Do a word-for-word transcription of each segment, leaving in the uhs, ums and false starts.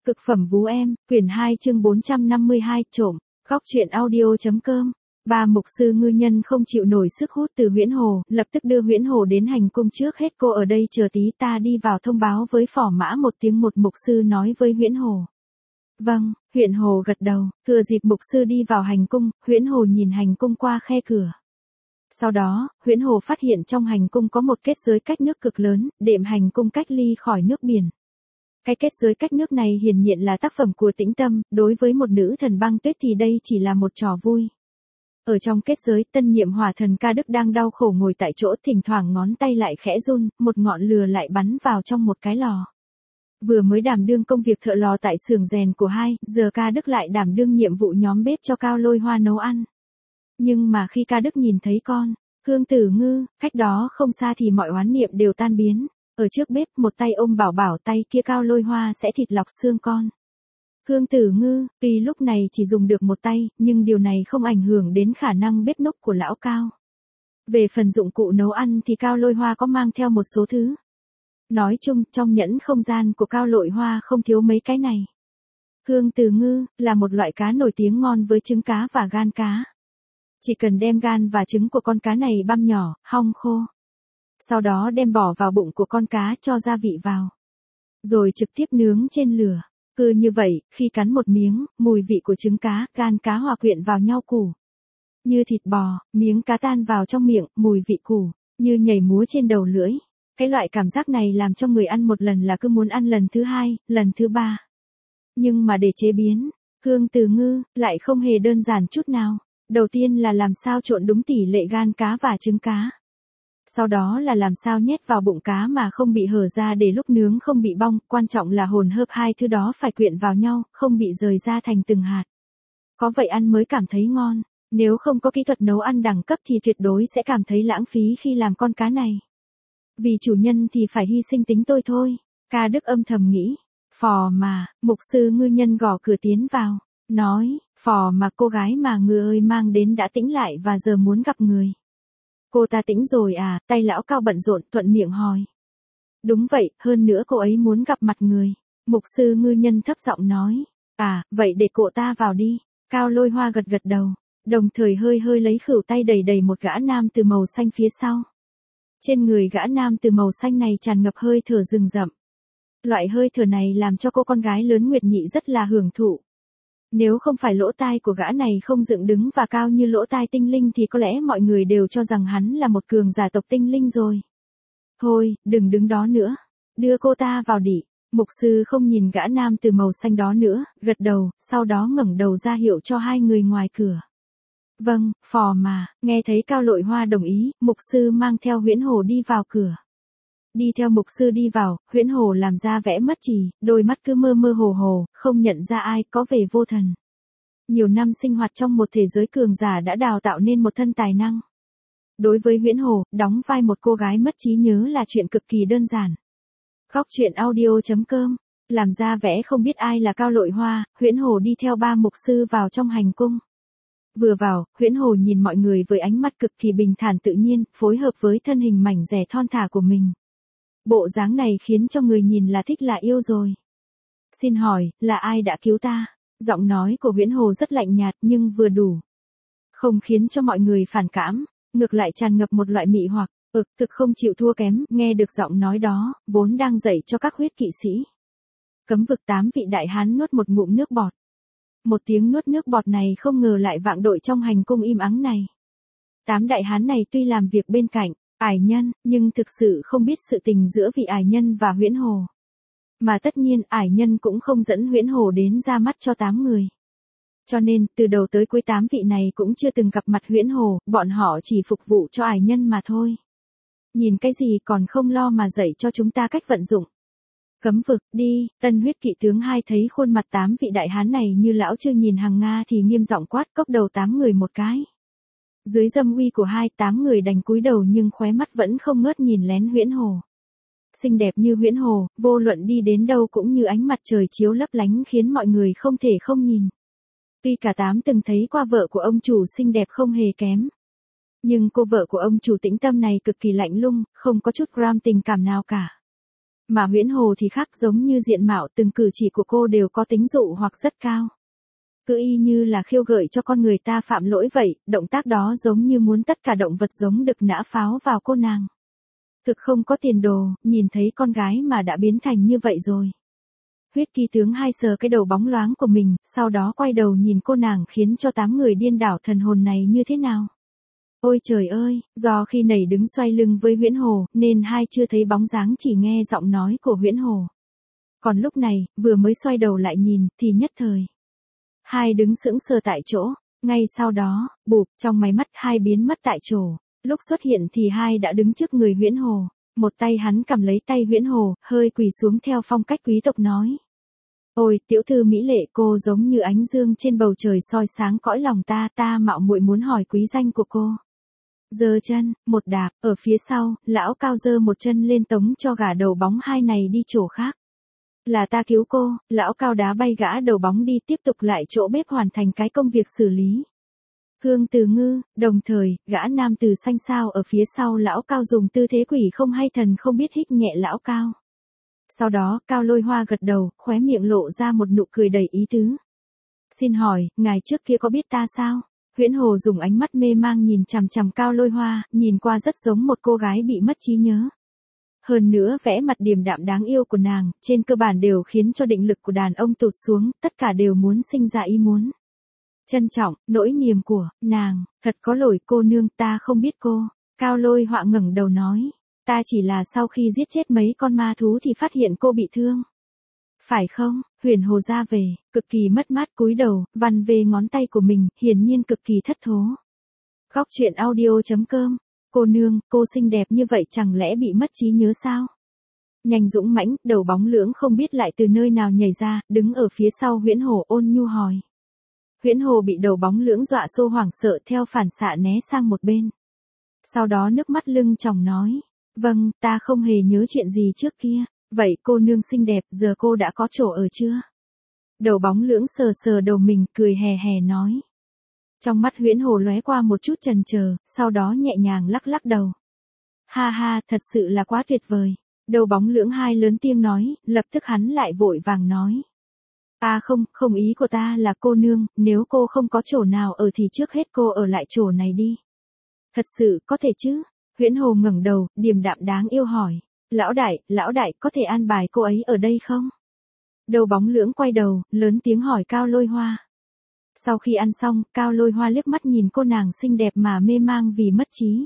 Cực phẩm vú em, quyển hai chương bốn trăm năm mươi hai, trộm, góc truyện audio.com. Ba mục sư ngư nhân không chịu nổi sức hút từ Huyễn Hồ, lập tức đưa Huyễn Hồ đến hành cung trước hết. Cô ở đây chờ tí, ta đi vào thông báo với phò mã một tiếng. Một mục sư nói với Huyễn Hồ. Vâng, Huyễn Hồ gật đầu, thừa dịp mục sư đi vào hành cung, Huyễn Hồ nhìn hành cung qua khe cửa. Sau đó, Huyễn Hồ phát hiện trong hành cung có một kết giới cách nước cực lớn, đệm hành cung cách ly khỏi nước biển. Cái kết giới cách nước này hiển nhiên là tác phẩm của Tĩnh Tâm, đối với một nữ thần băng tuyết thì đây chỉ là một trò vui. Ở trong kết giới, tân nhiệm hỏa thần Ca Đức đang đau khổ ngồi tại chỗ, thỉnh thoảng ngón tay lại khẽ run, một ngọn lửa lại bắn vào trong một cái lò. Vừa mới đảm đương công việc thợ lò tại xưởng rèn của hai, giờ Ca Đức lại đảm đương nhiệm vụ nhóm bếp cho Cao Lôi Hoa nấu ăn. Nhưng mà khi Ca Đức nhìn thấy con Khương Tử Ngư, cách đó không xa thì mọi oán niệm đều tan biến. Ở trước bếp, một tay ôm Bảo Bảo, tay kia Cao Lôi Hoa sẽ thịt lọc xương con Khương Tử Ngư. Tuy lúc này chỉ dùng được một tay, nhưng điều này không ảnh hưởng đến khả năng bếp núc của lão Cao. Về phần dụng cụ nấu ăn thì Cao Lôi Hoa có mang theo một số thứ. Nói chung, trong nhẫn không gian của Cao Lôi Hoa không thiếu mấy cái này. Khương Tử Ngư là một loại cá nổi tiếng ngon với trứng cá và gan cá. Chỉ cần đem gan và trứng của con cá này băm nhỏ, hong khô. Sau đó đem bỏ vào bụng của con cá, cho gia vị vào. Rồi trực tiếp nướng trên lửa. Cứ như vậy, khi cắn một miếng, mùi vị của trứng cá, gan cá hòa quyện vào nhau củ. Như thịt bò, miếng cá tan vào trong miệng, mùi vị củ, như nhảy múa trên đầu lưỡi. Cái loại cảm giác này làm cho người ăn một lần là cứ muốn ăn lần thứ hai, lần thứ ba. Nhưng mà để chế biến, Khương Tử Ngư lại không hề đơn giản chút nào. Đầu tiên là làm sao trộn đúng tỷ lệ gan cá và trứng cá. Sau đó là làm sao nhét vào bụng cá mà không bị hở ra để lúc nướng không bị bong, quan trọng là hỗn hợp hai thứ đó phải quyện vào nhau, không bị rời ra thành từng hạt. Có vậy ăn mới cảm thấy ngon, nếu không có kỹ thuật nấu ăn đẳng cấp thì tuyệt đối sẽ cảm thấy lãng phí khi làm con cá này. Vì chủ nhân thì phải hy sinh tính tôi thôi, Ca Đức âm thầm nghĩ. Phò mà, mục sư ngư nhân gõ cửa tiến vào, nói, phò mà cô gái mà ngư ơi mang đến đã tĩnh lại và giờ muốn gặp người. Cô ta tĩnh rồi à, tay lão Cao bận rộn, thuận miệng hỏi. Đúng vậy, hơn nữa cô ấy muốn gặp mặt người. Mục sư ngư nhân thấp giọng nói. À, vậy để cô ta vào đi. Cao Lôi Hoa gật gật đầu, đồng thời hơi hơi lấy khửu tay đẩy đẩy một gã nam từ màu xanh phía sau. Trên người gã nam từ màu xanh này tràn ngập hơi thở rừng rậm. Loại hơi thở này làm cho cô con gái lớn Nguyệt Nhị rất là hưởng thụ. Nếu không phải lỗ tai của gã này không dựng đứng và cao như lỗ tai tinh linh thì có lẽ mọi người đều cho rằng hắn là một cường giả tộc tinh linh rồi. Thôi, đừng đứng đó nữa. Đưa cô ta vào đi. Mục sư không nhìn gã nam từ màu xanh đó nữa, gật đầu, sau đó ngẩng đầu ra hiệu cho hai người ngoài cửa. Vâng, phò mà, nghe thấy Cao Lôi Hoa đồng ý, mục sư mang theo Huyễn Hồ đi vào cửa. Đi theo mục sư đi vào, Huyễn Hồ làm ra vẻ mất trì, đôi mắt cứ mơ mơ hồ hồ, không nhận ra ai, có vẻ vô thần. Nhiều năm sinh hoạt trong một thế giới cường giả đã đào tạo nên một thân tài năng. Đối với Huyễn Hồ, đóng vai một cô gái mất trí nhớ là chuyện cực kỳ đơn giản. Góc truyện audio.com, làm ra vẻ không biết ai là Cao Lôi Hoa, Huyễn Hồ đi theo ba mục sư vào trong hành cung. Vừa vào, Huyễn Hồ nhìn mọi người với ánh mắt cực kỳ bình thản tự nhiên, phối hợp với thân hình mảnh dẻ thon thả của mình. Bộ dáng này khiến cho người nhìn là thích là yêu rồi. Xin hỏi, là ai đã cứu ta? Giọng nói của Huyễn Hồ rất lạnh nhạt nhưng vừa đủ. Không khiến cho mọi người phản cảm, ngược lại tràn ngập một loại mị hoặc, ực thực không chịu thua kém, nghe được giọng nói đó, vốn đang dạy cho các huyết kỵ sĩ. Cấm vực tám vị đại hán nuốt một ngụm nước bọt. Một tiếng nuốt nước bọt này không ngờ lại vạng đội trong hành cung im ắng này. Tám đại hán này tuy làm việc bên cạnh Ải Nhân, nhưng thực sự không biết sự tình giữa vị Ải Nhân và Huyễn Hồ. Mà tất nhiên Ải Nhân cũng không dẫn Huyễn Hồ đến ra mắt cho tám người. Cho nên, từ đầu tới cuối tám vị này cũng chưa từng gặp mặt Huyễn Hồ, bọn họ chỉ phục vụ cho Ải Nhân mà thôi. Nhìn cái gì còn không lo mà dạy cho chúng ta cách vận dụng. Cấm vực, đi, tân huyết kỵ tướng hai thấy khuôn mặt tám vị đại hán này như lão Trương nhìn hàng Nga thì nghiêm giọng quát cốc đầu tám người một cái. Dưới dâm uy của hai, tám người đành cúi đầu nhưng khóe mắt vẫn không ngớt nhìn lén Huyễn Hồ. Xinh đẹp như Huyễn Hồ, vô luận đi đến đâu cũng như ánh mặt trời chiếu lấp lánh khiến mọi người không thể không nhìn. Tuy cả tám từng thấy qua vợ của ông chủ xinh đẹp không hề kém. Nhưng cô vợ của ông chủ Tĩnh Tâm này cực kỳ lạnh lùng, không có chút gram tình cảm nào cả. Mà Huyễn Hồ thì khác, giống như diện mạo từng cử chỉ của cô đều có tính dụ hoặc rất cao. Cứ y như là khiêu gợi cho con người ta phạm lỗi vậy, động tác đó giống như muốn tất cả động vật giống được nã pháo vào cô nàng. Thực không có tiền đồ, nhìn thấy con gái mà đã biến thành như vậy rồi. Huyết Kỳ tướng hai sờ cái đầu bóng loáng của mình, sau đó quay đầu nhìn cô nàng khiến cho tám người điên đảo thần hồn này như thế nào. Ôi trời ơi, do khi nảy đứng xoay lưng với Huyễn Hồ, nên hai chưa thấy bóng dáng, chỉ nghe giọng nói của Huyễn Hồ. Còn lúc này, vừa mới xoay đầu lại nhìn, thì nhất thời. Hai đứng sững sờ tại chỗ, ngay sau đó, bụp, trong máy mắt hai biến mất tại chỗ. Lúc xuất hiện thì hai đã đứng trước người Huyễn Hồ. Một tay hắn cầm lấy tay Huyễn Hồ, hơi quỳ xuống theo phong cách quý tộc nói. Ôi, tiểu thư mỹ lệ, cô giống như ánh dương trên bầu trời soi sáng cõi lòng ta, ta mạo muội muốn hỏi quý danh của cô. Giơ chân, một đạp, ở phía sau, lão Cao giơ một chân lên tống cho gã đầu bóng hai này đi chỗ khác. Là ta cứu cô, lão Cao đá bay gã đầu bóng đi, tiếp tục lại chỗ bếp hoàn thành cái công việc xử lý. Hương Từ Ngư, đồng thời, gã nam từ xanh sao ở phía sau lão Cao dùng tư thế quỷ không hay thần không biết hít nhẹ lão Cao. Sau đó, Cao Lôi Hoa gật đầu, khóe miệng lộ ra một nụ cười đầy ý tứ. Xin hỏi, ngài trước kia có biết ta sao? Huyễn Hồ dùng ánh mắt mê mang nhìn chằm chằm Cao Lôi Hoa, nhìn qua rất giống một cô gái bị mất trí nhớ. Hơn nữa vẻ mặt điềm đạm đáng yêu của nàng, trên cơ bản đều khiến cho định lực của đàn ông tụt xuống, tất cả đều muốn sinh ra ý muốn. Trân trọng, nỗi niềm của, nàng, thật có lỗi cô nương, ta không biết cô. Cao Lôi Họa ngẩng đầu nói, ta chỉ là sau khi giết chết mấy con ma thú thì phát hiện cô bị thương. Phải không? Huyền Hồ ra về, cực kỳ mất mát cúi đầu, vằn về ngón tay của mình, hiển nhiên cực kỳ thất thố. Góc truyện audio chấm com. Cô nương, cô xinh đẹp như vậy chẳng lẽ bị mất trí nhớ sao? Nhanh dũng mãnh, đầu bóng lưỡng không biết lại từ nơi nào nhảy ra, đứng ở phía sau Huyễn Hồ ôn nhu hỏi. Huyễn Hồ bị đầu bóng lưỡng dọa xô hoảng sợ theo phản xạ né sang một bên. Sau đó nước mắt lưng tròng nói, vâng, ta không hề nhớ chuyện gì trước kia. Vậy cô nương xinh đẹp, giờ cô đã có chỗ ở chưa? Đầu bóng lưỡng sờ sờ đầu mình, cười hè hè nói. Trong mắt Huyễn Hồ lóe qua một chút chần chờ, sau đó nhẹ nhàng lắc lắc đầu. Ha ha, thật sự là quá tuyệt vời. Đầu bóng lưỡng hai lớn tiếng nói, lập tức hắn lại vội vàng nói. À không, không, ý của ta là cô nương, nếu cô không có chỗ nào ở thì trước hết cô ở lại chỗ này đi. Thật sự, có thể chứ? Huyễn Hồ ngẩng đầu, điềm đạm đáng yêu hỏi. Lão đại, lão đại, có thể an bài cô ấy ở đây không? Đầu bóng lưỡng quay đầu, lớn tiếng hỏi Cao Lôi Hoa. Sau khi ăn xong, Cao Lôi Hoa liếc mắt nhìn cô nàng xinh đẹp mà mê mang vì mất trí.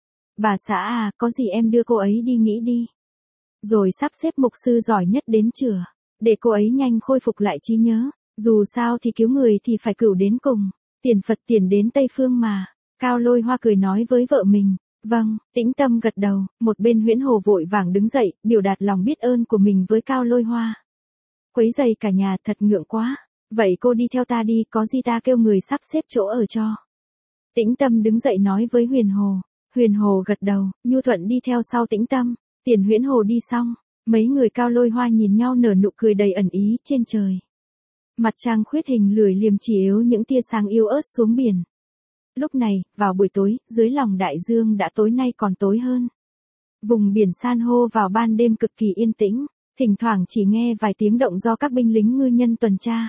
Bà xã à, có gì em đưa cô ấy đi nghĩ đi. Rồi sắp xếp mục sư giỏi nhất đến chữa, để cô ấy nhanh khôi phục lại trí nhớ. Dù sao thì cứu người thì phải cửu đến cùng. Tiền Phật tiền đến Tây Phương mà. Cao Lôi Hoa cười nói với vợ mình. Vâng, Tĩnh Tâm gật đầu, một bên Huyễn Hồ vội vàng đứng dậy, biểu đạt lòng biết ơn của mình với Cao Lôi Hoa. Quấy giày cả nhà, thật ngượng quá. Vậy cô đi theo ta đi, có gì ta kêu người sắp xếp chỗ ở cho. Tĩnh Tâm đứng dậy nói với Huyền Hồ. Huyền Hồ gật đầu, nhu thuận đi theo sau Tĩnh Tâm. Tiền Huyễn Hồ đi xong, mấy người Cao Lôi Hoa nhìn nhau nở nụ cười đầy ẩn ý trên trời. Mặt trăng khuyết hình lười liềm chỉ yếu những tia sáng yếu ớt xuống biển. Lúc này, vào buổi tối, dưới lòng đại dương đã tối nay còn tối hơn. Vùng biển san hô vào ban đêm cực kỳ yên tĩnh, thỉnh thoảng chỉ nghe vài tiếng động do các binh lính ngư nhân tuần tra.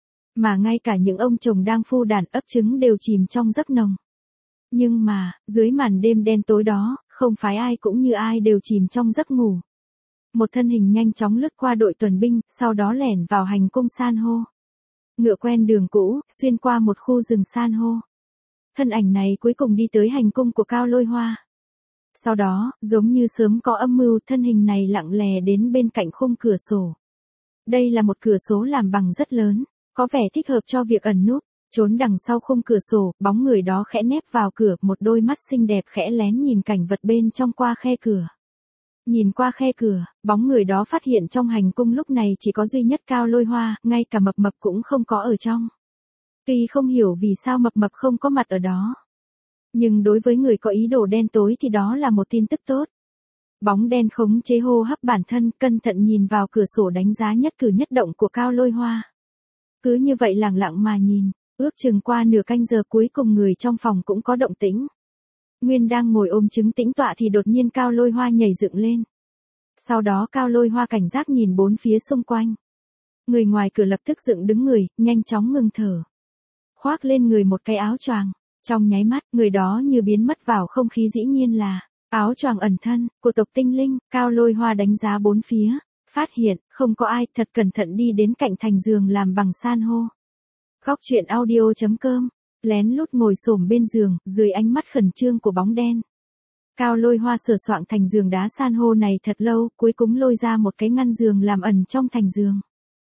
Mà ngay cả những ông chồng đang phu đàn ấp trứng đều chìm trong giấc nồng. Nhưng mà, dưới màn đêm đen tối đó, không phải ai cũng như ai đều chìm trong giấc ngủ. Một thân hình nhanh chóng lướt qua đội tuần binh, sau đó lẻn vào hành cung san hô. Ngựa quen đường cũ, xuyên qua một khu rừng san hô. Thân ảnh này cuối cùng đi tới hành cung của Cao Lôi Hoa. Sau đó, giống như sớm có âm mưu, thân hình này lặng lè đến bên cạnh khung cửa sổ. Đây là một cửa sổ làm bằng rất lớn, có vẻ thích hợp cho việc ẩn núp. Trốn đằng sau khung cửa sổ, bóng người đó khẽ nép vào cửa, một đôi mắt xinh đẹp khẽ lén nhìn cảnh vật bên trong qua khe cửa. Nhìn qua khe cửa, bóng người đó phát hiện trong hành cung lúc này chỉ có duy nhất Cao Lôi Hoa, ngay cả Mập Mập cũng không có ở trong. Tuy không hiểu vì sao Mập Mập không có mặt ở đó. Nhưng đối với người có ý đồ đen tối thì đó là một tin tức tốt. Bóng đen khống chế hô hấp bản thân, cẩn thận nhìn vào cửa sổ đánh giá nhất cử nhất động của Cao Lôi Hoa. Cứ như vậy lặng lặng mà nhìn, ước chừng qua nửa canh giờ cuối cùng người trong phòng cũng có động tĩnh. Nguyên đang ngồi ôm trứng tĩnh tọa thì đột nhiên Cao Lôi Hoa nhảy dựng lên. Sau đó Cao Lôi Hoa cảnh giác nhìn bốn phía xung quanh. Người ngoài cửa lập tức dựng đứng người, nhanh chóng ngừng thở. Khoác lên người một cái áo choàng. Trong nháy mắt, người đó như biến mất vào không khí, dĩ nhiên là áo choàng ẩn thân của tộc tinh linh. Cao Lôi Hoa đánh giá bốn phía, phát hiện không có ai, thật cẩn thận đi đến cạnh thành giường làm bằng san hô. Góc truyện audio chấm com, lén lút ngồi xổm bên giường, dưới ánh mắt khẩn trương của bóng đen. Cao Lôi Hoa sửa soạn thành giường đá san hô này thật lâu, cuối cùng lôi ra một cái ngăn giường làm ẩn trong thành giường.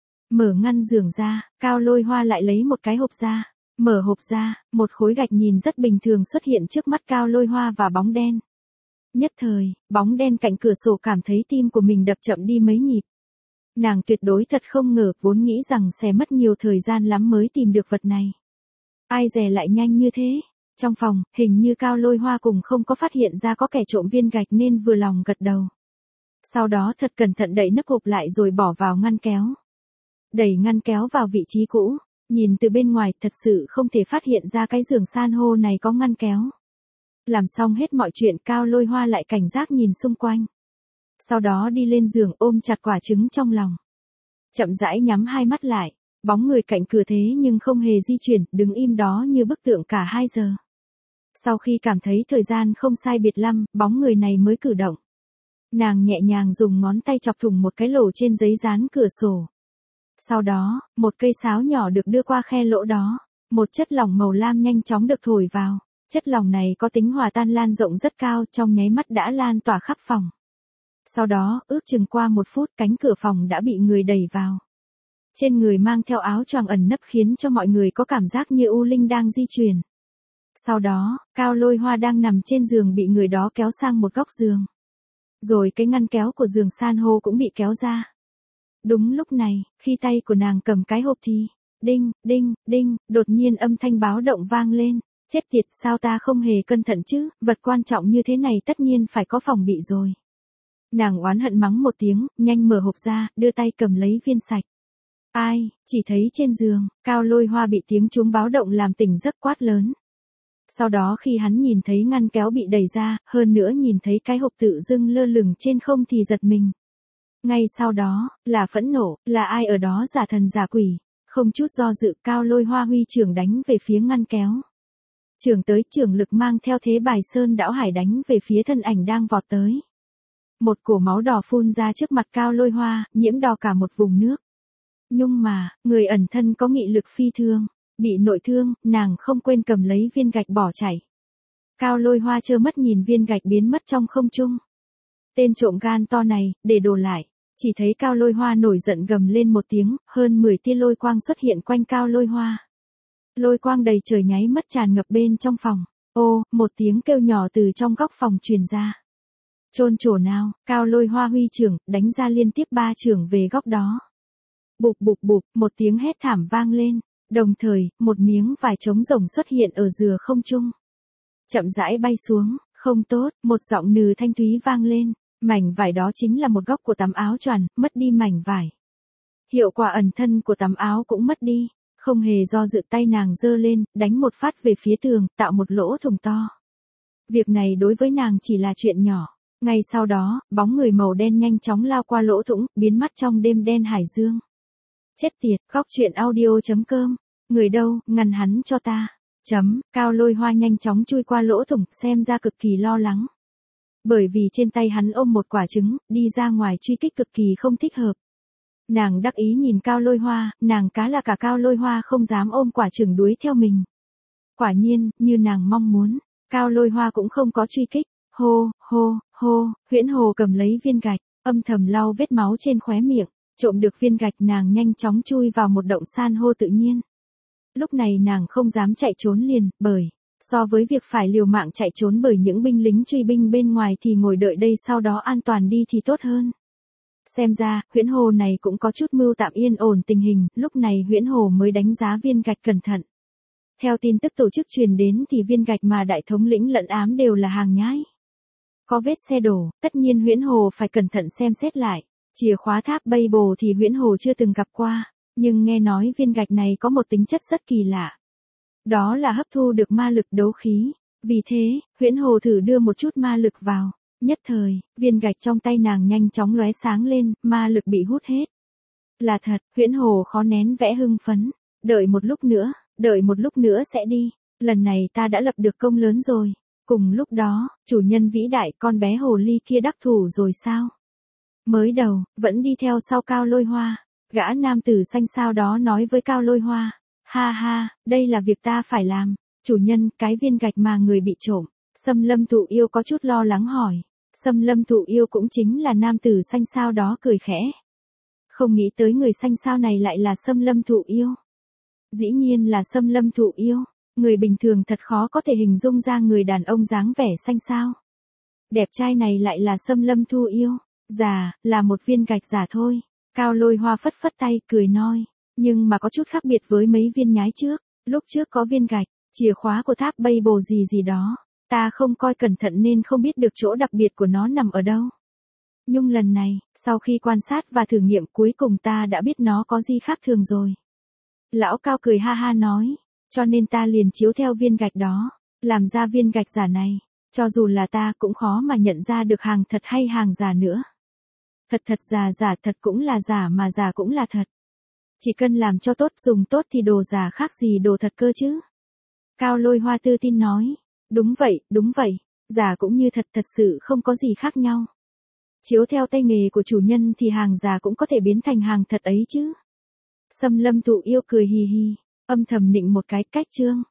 Mở ngăn giường ra, Cao Lôi Hoa lại lấy một cái hộp ra. Mở hộp ra, một khối gạch nhìn rất bình thường xuất hiện trước mắt Cao Lôi Hoa và bóng đen. Nhất thời, bóng đen cạnh cửa sổ cảm thấy tim của mình đập chậm đi mấy nhịp. Nàng tuyệt đối thật không ngờ, vốn nghĩ rằng sẽ mất nhiều thời gian lắm mới tìm được vật này. Ai dè lại nhanh như thế. Trong phòng, hình như Cao Lôi Hoa cùng không có phát hiện ra có kẻ trộm viên gạch nên vừa lòng gật đầu. Sau đó thật cẩn thận đậy nắp hộp lại rồi bỏ vào ngăn kéo. Đẩy ngăn kéo vào vị trí cũ. Nhìn từ bên ngoài thật sự không thể phát hiện ra cái giường san hô này có ngăn kéo. Làm xong hết mọi chuyện, Cao Lôi Hoa lại cảnh giác nhìn xung quanh. Sau đó đi lên giường ôm chặt quả trứng trong lòng. Chậm rãi nhắm hai mắt lại, bóng người cạnh cửa thế nhưng không hề di chuyển, đứng im đó như bức tượng cả hai giờ. Sau khi cảm thấy thời gian không sai biệt lắm, bóng người này mới cử động. Nàng nhẹ nhàng dùng ngón tay chọc thủng một cái lỗ trên giấy dán cửa sổ. Sau đó, một cây sáo nhỏ được đưa qua khe lỗ đó, một chất lỏng màu lam nhanh chóng được thổi vào. Chất lỏng này có tính hòa tan lan rộng rất cao, trong nháy mắt đã lan tỏa khắp phòng. Sau đó, ước chừng qua một phút, cánh cửa phòng đã bị người đẩy vào. Trên người mang theo áo choàng ẩn nấp khiến cho mọi người có cảm giác như U Linh đang di chuyển. Sau đó, Cao Lôi Hoa đang nằm trên giường bị người đó kéo sang một góc giường. Rồi cái ngăn kéo của giường san hô cũng bị kéo ra. Đúng lúc này, khi tay của nàng cầm cái hộp thì, đinh, đinh, đinh, đột nhiên âm thanh báo động vang lên. Chết tiệt, sao ta không hề cẩn thận chứ, vật quan trọng như thế này tất nhiên phải có phòng bị rồi. Nàng oán hận mắng một tiếng, nhanh mở hộp ra, đưa tay cầm lấy viên sạch. Ai, chỉ thấy trên giường, Cao Lôi Hoa bị tiếng chuông báo động làm tỉnh giấc quát lớn. Sau đó khi hắn nhìn thấy ngăn kéo bị đẩy ra, hơn nữa nhìn thấy cái hộp tự dưng lơ lửng trên không thì giật mình. Ngay sau đó, là phẫn nộ, là ai ở đó giả thần giả quỷ. Không chút do dự, Cao Lôi Hoa huy trưởng đánh về phía ngăn kéo. Trưởng tới, trưởng lực mang theo thế bài sơn đảo hải đánh về phía thân ảnh đang vọt tới. Một cổ máu đỏ phun ra trước mặt Cao Lôi Hoa, nhiễm đỏ cả một vùng nước. Nhưng mà, người ẩn thân có nghị lực phi thường, bị nội thương, nàng không quên cầm lấy viên gạch bỏ chạy. Cao Lôi Hoa trơ mắt nhìn viên gạch biến mất trong không trung. Tên trộm gan to này, để đồ lại. Chỉ thấy Cao Lôi Hoa nổi giận gầm lên một tiếng, hơn mười tia lôi quang xuất hiện quanh Cao Lôi Hoa. Lôi quang đầy trời nháy mắt tràn ngập bên trong phòng. Ô, một tiếng kêu nhỏ từ trong góc phòng truyền ra. Chôn chỗ nào, Cao Lôi Hoa huy trưởng, đánh ra liên tiếp ba trưởng về góc đó. Bụp bụp bụp, một tiếng hét thảm vang lên. Đồng thời, một miếng vải trống rồng xuất hiện ở dừa không trung. Chậm rãi bay xuống, không tốt, một giọng nừ thanh thúy vang lên. Mảnh vải đó chính là một góc của tấm áo choàng, mất đi mảnh vải. Hiệu quả ẩn thân của tấm áo cũng mất đi. Không hề do dự, tay nàng giơ lên, đánh một phát về phía tường, tạo một lỗ thủng to. Việc này đối với nàng chỉ là chuyện nhỏ. Ngay sau đó, bóng người màu đen nhanh chóng lao qua lỗ thủng, biến mất trong đêm đen hải dương. Chết tiệt, góc truyện audio chấm com. Người đâu, ngăn hắn cho ta. Chấm, Cao Lôi Hoa nhanh chóng chui qua lỗ thủng, xem ra cực kỳ lo lắng. Bởi vì trên tay hắn ôm một quả trứng, đi ra ngoài truy kích cực kỳ không thích hợp. Nàng đắc ý nhìn Cao Lôi Hoa, nàng cá là cả Cao Lôi Hoa không dám ôm quả trứng đuổi theo mình. Quả nhiên, như nàng mong muốn, Cao Lôi Hoa cũng không có truy kích. Hô, hô, hô, Huyễn Hồ cầm lấy viên gạch, âm thầm lau vết máu trên khóe miệng, trộm được viên gạch nàng nhanh chóng chui vào một động san hô tự nhiên. Lúc này nàng không dám chạy trốn liền, bởi, so với việc phải liều mạng chạy trốn bởi những binh lính truy binh bên ngoài thì ngồi đợi đây sau đó an toàn đi thì tốt hơn. Xem ra, Huyễn Hồ này cũng có chút mưu tạm yên ổn tình hình, lúc này Huyễn Hồ mới đánh giá viên gạch cẩn thận. Theo tin tức tổ chức truyền đến thì viên gạch mà đại thống lĩnh lẫn ám đều là hàng nhái. Có vết xe đổ, tất nhiên Huyễn Hồ phải cẩn thận xem xét lại. Chìa khóa tháp bay bồ thì Huyễn Hồ chưa từng gặp qua, nhưng nghe nói viên gạch này có một tính chất rất kỳ lạ. Đó là hấp thu được ma lực đấu khí. Vì thế, Huyễn Hồ thử đưa một chút ma lực vào. Nhất thời, viên gạch trong tay nàng nhanh chóng lóe sáng lên, ma lực bị hút hết. Là thật, Huyễn Hồ khó nén vẻ hưng phấn. Đợi một lúc nữa, đợi một lúc nữa sẽ đi. Lần này ta đã lập được công lớn rồi. Cùng lúc đó, chủ nhân vĩ đại con bé hồ ly kia đắc thủ rồi sao? Mới đầu, vẫn đi theo sau Cao Lôi Hoa. Gã nam tử xanh xao đó nói với Cao Lôi Hoa. Ha ha, đây là việc ta phải làm. Chủ nhân, cái viên gạch mà người bị trộm. Sâm Lâm Thụ Yêu có chút lo lắng hỏi. Sâm Lâm Thụ Yêu cũng chính là nam tử xanh xao đó cười khẽ. Không nghĩ tới người xanh xao này lại là Sâm Lâm Thụ Yêu. Dĩ nhiên là Sâm Lâm Thụ Yêu. Người bình thường thật khó có thể hình dung ra người đàn ông dáng vẻ xanh xao. Đẹp trai này lại là Sâm Lâm Thụ Yêu. Giả, là một viên gạch giả thôi. Cao Lôi Hoa phất phất tay cười nói. Nhưng mà có chút khác biệt với mấy viên nhái trước. Lúc trước có viên gạch, chìa khóa của tháp bay bồ gì gì đó. Ta không coi cẩn thận nên không biết được chỗ đặc biệt của nó nằm ở đâu. Nhưng lần này, sau khi quan sát và thử nghiệm cuối cùng ta đã biết nó có gì khác thường rồi. Lão Cao cười ha ha nói. Cho nên ta liền chiếu theo viên gạch đó. Làm ra viên gạch giả này. Cho dù là ta cũng khó mà nhận ra được hàng thật hay hàng giả nữa. Thật thật giả giả thật cũng là giả mà giả cũng là thật. Chỉ cần làm cho tốt dùng tốt thì đồ giả khác gì đồ thật cơ chứ. Cao Lôi Hoa tự tin nói. Đúng vậy, đúng vậy. Giả cũng như thật thật sự không có gì khác nhau. Chiếu theo tay nghề của chủ nhân thì hàng giả cũng có thể biến thành hàng thật ấy chứ. Sâm Lâm Thụ Yêu cười hì hì. Âm thầm nịnh một cái cách trương.